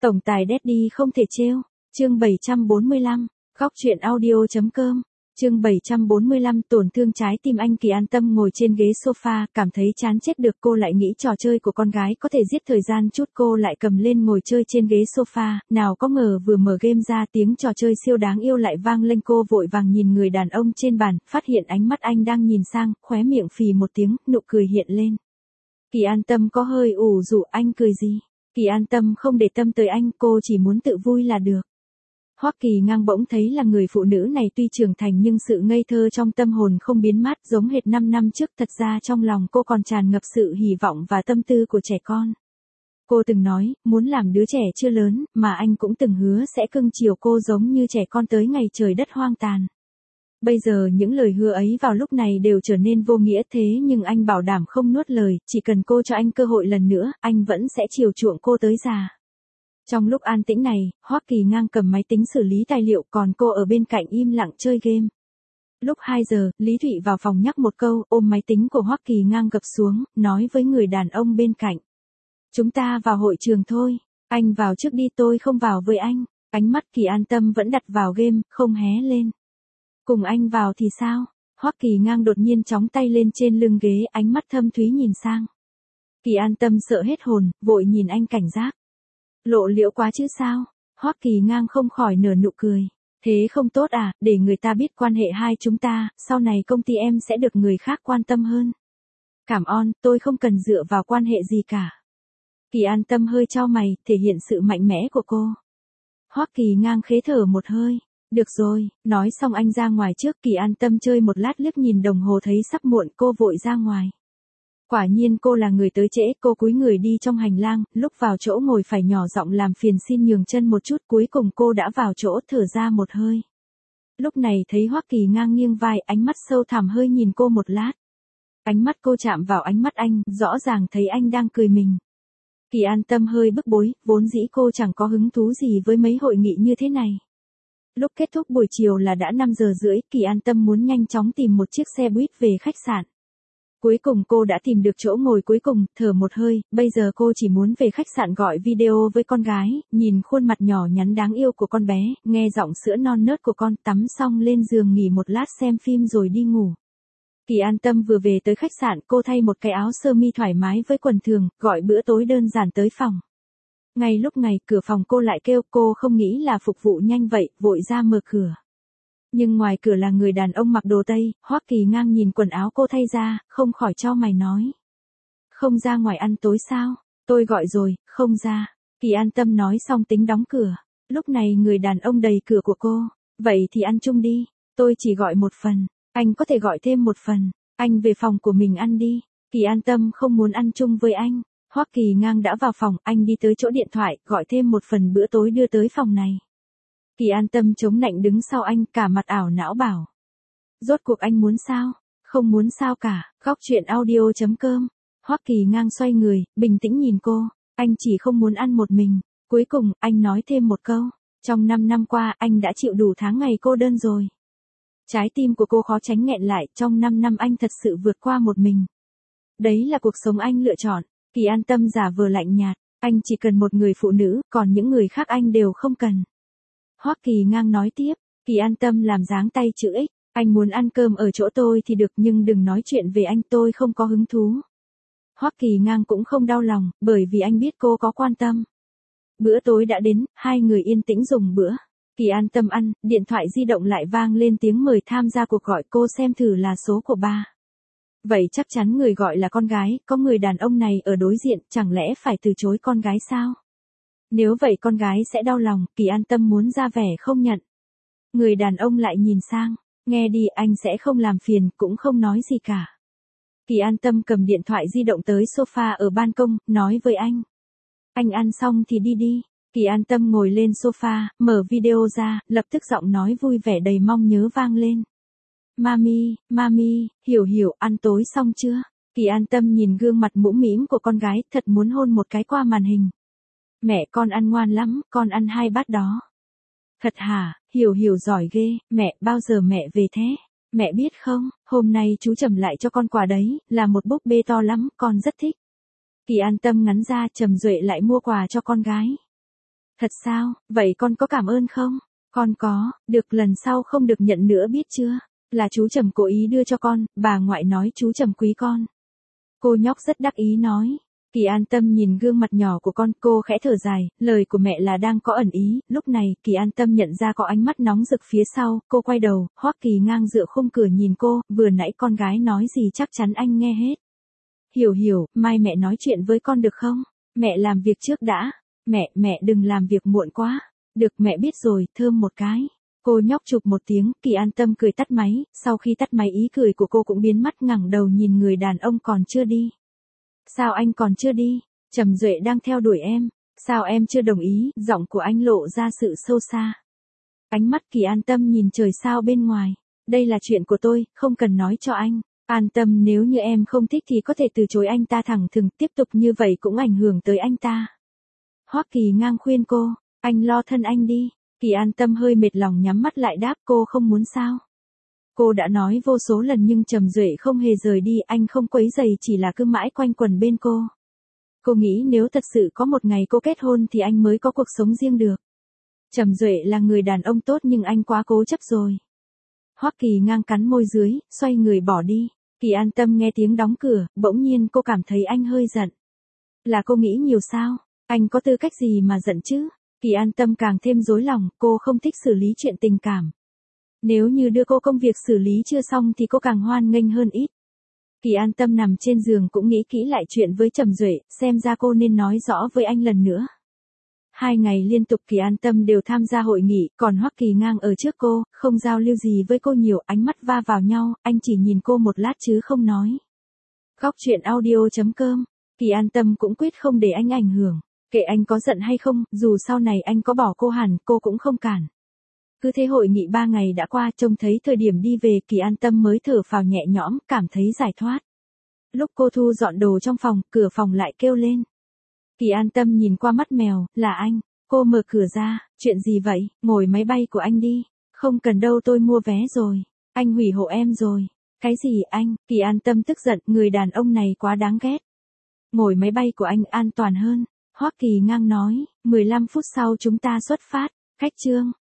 Tổng tài Daddy không thể trêu. Chương 745, góc truyện audio.com. Chương 745 tổn thương trái tim anh. Kỳ An Tâm ngồi trên ghế sofa, cảm thấy chán chết được. Cô lại nghĩ trò chơi của con gái có thể giết thời gian chút. Cô lại cầm lên ngồi chơi trên ghế sofa, nào có ngờ vừa mở game ra tiếng trò chơi siêu đáng yêu lại vang lên. Cô vội vàng nhìn người đàn ông trên bàn, phát hiện ánh mắt anh đang nhìn sang, khóe miệng phì một tiếng, nụ cười hiện lên. Kỳ An Tâm có hơi ủ rũ. Anh cười gì? Kỳ An Tâm không để tâm tới anh, cô chỉ muốn tự vui là được. Hoắc Kỳ Ngang bỗng thấy là người phụ nữ này tuy trưởng thành nhưng sự ngây thơ trong tâm hồn không biến mất, giống hệt 5 năm trước. Thật ra trong lòng cô còn tràn ngập sự hy vọng và tâm tư của trẻ con. Cô từng nói, muốn làm đứa trẻ chưa lớn, mà anh cũng từng hứa sẽ cưng chiều cô giống như trẻ con tới ngày trời đất hoang tàn. Bây giờ những lời hứa ấy vào lúc này đều trở nên vô nghĩa, thế nhưng anh bảo đảm không nuốt lời, chỉ cần cô cho anh cơ hội lần nữa, anh vẫn sẽ chiều chuộng cô tới già. Trong lúc an tĩnh này, Hoắc Kỳ Ngang cầm máy tính xử lý tài liệu, còn cô ở bên cạnh im lặng chơi game. Lúc 2 giờ, Lý Thụy vào phòng nhắc một câu, ôm máy tính của Hoắc Kỳ Ngang gập xuống, nói với người đàn ông bên cạnh. Chúng ta vào hội trường thôi, anh vào trước đi, tôi không vào với anh. Ánh mắt Kỳ An Tâm vẫn đặt vào game, không hé lên. Cùng anh vào thì sao? Hoắc Kỳ Ngang đột nhiên chóng tay lên trên lưng ghế, ánh mắt thâm thúy nhìn sang. Kỳ An Tâm sợ hết hồn, vội nhìn anh cảnh giác. Lộ liễu quá chứ sao? Hoắc Kỳ Ngang không khỏi nở nụ cười. Thế không tốt à, để người ta biết quan hệ hai chúng ta, sau này công ty em sẽ được người khác quan tâm hơn. Cảm ơn, tôi không cần dựa vào quan hệ gì cả. Kỳ An Tâm hơi chau mày, thể hiện sự mạnh mẽ của cô. Hoắc Kỳ Ngang khế thở một hơi. Được rồi, nói xong anh ra ngoài trước. Kỳ An Tâm chơi một lát liếc nhìn đồng hồ thấy sắp muộn, cô vội ra ngoài. Quả nhiên cô là người tới trễ, cô cúi người đi trong hành lang, lúc vào chỗ ngồi phải nhỏ giọng làm phiền xin nhường chân một chút, cuối cùng cô đã vào chỗ, thở ra một hơi. Lúc này thấy Hoắc Kỳ Ngang nghiêng vai, ánh mắt sâu thẳm hơi nhìn cô một lát. Ánh mắt cô chạm vào ánh mắt anh, rõ ràng thấy anh đang cười mình. Kỳ An Tâm hơi bức bối, vốn dĩ cô chẳng có hứng thú gì với mấy hội nghị như thế này. Lúc kết thúc buổi chiều là đã 5 giờ rưỡi, Kỳ An Tâm muốn nhanh chóng tìm một chiếc xe buýt về khách sạn. Cuối cùng cô đã tìm được chỗ ngồi cuối cùng, thở một hơi, bây giờ cô chỉ muốn về khách sạn gọi video với con gái, nhìn khuôn mặt nhỏ nhắn đáng yêu của con bé, nghe giọng sữa non nớt của con, tắm xong lên giường nghỉ một lát xem phim rồi đi ngủ. Kỳ An Tâm vừa về tới khách sạn, cô thay một cái áo sơ mi thoải mái với quần thường, gọi bữa tối đơn giản tới phòng. Ngay lúc này, cửa phòng cô lại kêu, cô không nghĩ là phục vụ nhanh vậy, vội ra mở cửa. Nhưng ngoài cửa là người đàn ông mặc đồ Tây. Hoắc Kỳ Ngang nhìn quần áo cô thay ra, không khỏi chau mày nói. Không ra ngoài ăn tối sao? Tôi gọi rồi, không ra. Kỳ An Tâm nói xong tính đóng cửa. Lúc này người đàn ông đẩy cửa của cô. Vậy thì ăn chung đi. Tôi chỉ gọi một phần. Anh có thể gọi thêm một phần. Anh về phòng của mình ăn đi. Kỳ An Tâm không muốn ăn chung với anh. Hoắc Kỳ Ngang đã vào phòng, anh đi tới chỗ điện thoại, gọi thêm một phần bữa tối đưa tới phòng này. Kỳ An Tâm chống nạnh đứng sau anh, cả mặt ảo não bảo. Rốt cuộc anh muốn sao? Không muốn sao cả. Góc truyện audio.com. Hoắc Kỳ Ngang xoay người, bình tĩnh nhìn cô. Anh chỉ không muốn ăn một mình. Cuối cùng, anh nói thêm một câu. Trong 5 năm qua, anh đã chịu đủ tháng ngày cô đơn rồi. Trái tim của cô khó tránh nghẹn lại, trong 5 năm anh thật sự vượt qua một mình. Đấy là cuộc sống anh lựa chọn. Kỳ An Tâm giả vờ lạnh nhạt. Anh chỉ cần một người phụ nữ, còn những người khác anh đều không cần. Hoắc Kỳ Ngang nói tiếp. Kỳ An Tâm làm dáng tay chữ X. Anh muốn ăn cơm ở chỗ tôi thì được, nhưng đừng nói chuyện về anh, tôi không có hứng thú. Hoắc Kỳ Ngang cũng không đau lòng, bởi vì anh biết cô có quan tâm. Bữa tối đã đến, hai người yên tĩnh dùng bữa. Kỳ An Tâm ăn, điện thoại di động lại vang lên tiếng mời tham gia cuộc gọi, cô xem thử là số của ba. Vậy chắc chắn người gọi là con gái, có người đàn ông này ở đối diện, chẳng lẽ phải từ chối con gái sao? Nếu vậy con gái sẽ đau lòng. Kỳ An Tâm muốn ra vẻ không nhận. Người đàn ông lại nhìn sang. Nghe đi, anh sẽ không làm phiền, cũng không nói gì cả. Kỳ An Tâm cầm điện thoại di động tới sofa ở ban công, nói với anh. Anh ăn xong thì đi đi. Kỳ An Tâm ngồi lên sofa, mở video ra, lập tức giọng nói vui vẻ đầy mong nhớ vang lên. Mami, hiểu hiểu, ăn tối xong chưa? Kỳ An Tâm nhìn gương mặt mũm mĩm của con gái, thật muốn hôn một cái qua màn hình. Mẹ con ăn ngoan lắm, con ăn 2 bát đó. Thật hả, hiểu giỏi ghê, mẹ, bao giờ mẹ về thế? Mẹ biết không, hôm nay chú Trầm lại cho con quà đấy, là một búp bê to lắm, con rất thích. Kỳ An Tâm ngắn ra, Trầm Duệ lại mua quà cho con gái. Thật sao, vậy con có cảm ơn không? Con có, được lần sau không được nhận nữa biết chưa? Là chú Trầm cố ý đưa cho con, bà ngoại nói chú Trầm quý con. Cô nhóc rất đắc ý nói. Kỳ An Tâm nhìn gương mặt nhỏ của con, cô khẽ thở dài, lời của mẹ là đang có ẩn ý, lúc này, Kỳ An Tâm nhận ra có ánh mắt nóng rực phía sau, cô quay đầu, Hoắc Kỳ ngang dựa khung cửa nhìn cô, vừa nãy con gái nói gì chắc chắn anh nghe hết. Hiểu, mai mẹ nói chuyện với con được không? Mẹ làm việc trước đã. Mẹ đừng làm việc muộn quá. Được mẹ biết rồi, thơm một cái. Cô nhóc chụp một tiếng, Kỳ An Tâm cười tắt máy, sau khi tắt máy ý cười của cô cũng biến mất ngẩng đầu nhìn người đàn ông còn chưa đi. Sao anh còn chưa đi? Trầm Duệ đang theo đuổi em. Sao em chưa đồng ý? Giọng của anh lộ ra sự sâu xa. Ánh mắt Kỳ An Tâm nhìn trời sao bên ngoài. Đây là chuyện của tôi, không cần nói cho anh. An tâm nếu như em không thích thì có thể từ chối anh ta thẳng thừng, tiếp tục như vậy cũng ảnh hưởng tới anh ta. Hoắc Kỳ ngang khuyên cô, anh lo thân anh đi. Kỳ An Tâm hơi mệt lòng nhắm mắt lại đáp cô không muốn sao. Cô đã nói vô số lần nhưng Trầm Duệ không hề rời đi, anh không quấy rầy chỉ là cứ mãi quanh quẩn bên cô. Cô nghĩ nếu thật sự có một ngày cô kết hôn thì anh mới có cuộc sống riêng được. Trầm Duệ là người đàn ông tốt nhưng anh quá cố chấp rồi. Hoắc Kỳ ngang cắn môi dưới, xoay người bỏ đi. Kỳ An Tâm nghe tiếng đóng cửa, bỗng nhiên cô cảm thấy anh hơi giận. Là cô nghĩ nhiều sao? Anh có tư cách gì mà giận chứ? Kỳ An Tâm càng thêm rối lòng, cô không thích xử lý chuyện tình cảm. Nếu như đưa cô công việc xử lý chưa xong thì cô càng hoan nghênh hơn ít. Kỳ An Tâm nằm trên giường cũng nghĩ kỹ lại chuyện với Trầm Duệ, xem ra cô nên nói rõ với anh lần nữa. 2 ngày liên tục Kỳ An Tâm đều tham gia hội nghị, còn Hoắc Kỳ ngang ở trước cô, không giao lưu gì với cô nhiều, ánh mắt va vào nhau, anh chỉ nhìn cô một lát chứ không nói. Góc truyện audio.com, Kỳ An Tâm cũng quyết không để anh ảnh hưởng, kệ anh có giận hay không, dù sau này anh có bỏ cô hẳn, cô cũng không cản. Cứ thế hội nghị 3 ngày đã qua, trông thấy thời điểm đi về Kỳ An Tâm mới thở phào nhẹ nhõm, cảm thấy giải thoát. Lúc cô thu dọn đồ trong phòng, cửa phòng lại kêu lên. Kỳ An Tâm nhìn qua mắt mèo, là anh. Cô mở cửa ra, chuyện gì vậy, ngồi máy bay của anh đi. Không cần đâu tôi mua vé rồi. Anh hủy hộ em rồi. Cái gì anh? Kỳ An Tâm tức giận, người đàn ông này quá đáng ghét. Ngồi máy bay của anh an toàn hơn. Hoắc Kỳ ngang nói, 15 phút sau chúng ta xuất phát. Khách trương.